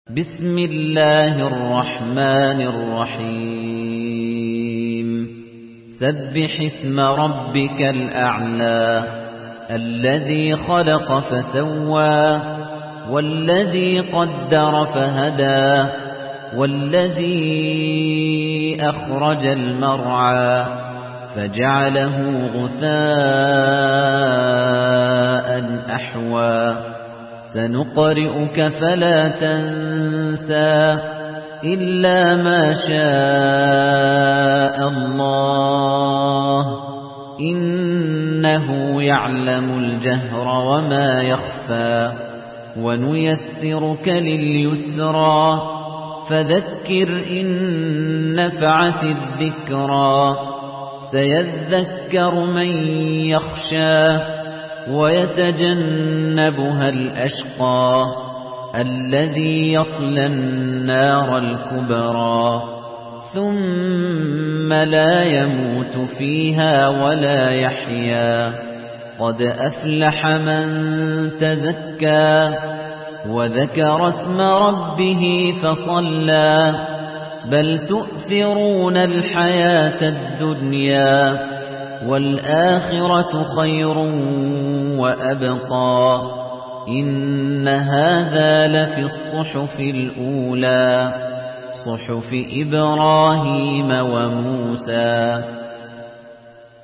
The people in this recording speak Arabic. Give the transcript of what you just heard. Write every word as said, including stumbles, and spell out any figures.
بسم الله الرحمن الرحيم سبح اسم ربك الأعلى الذي خلق فسوى والذي قدر فهدى والذي أخرج المرعى فجعله غثاء أحوى سنقرئك فلا تنسى إلا ما شاء الله إنه يعلم الجهر وما يخفى ونيسرك لليسرى فذكر إن نفعت الذكرى سيذكر من يخشى ويتجنبها الأشقى الذي يصلى النار الكبرى ثم لا يموت فيها ولا يحيا قد أفلح من تزكى وذكر اسم ربه فصلى بل تؤثرون الحياة الدنيا والآخرة خير وأبقى إن هذا لفي الصحف الأولى صحف إبراهيم وموسى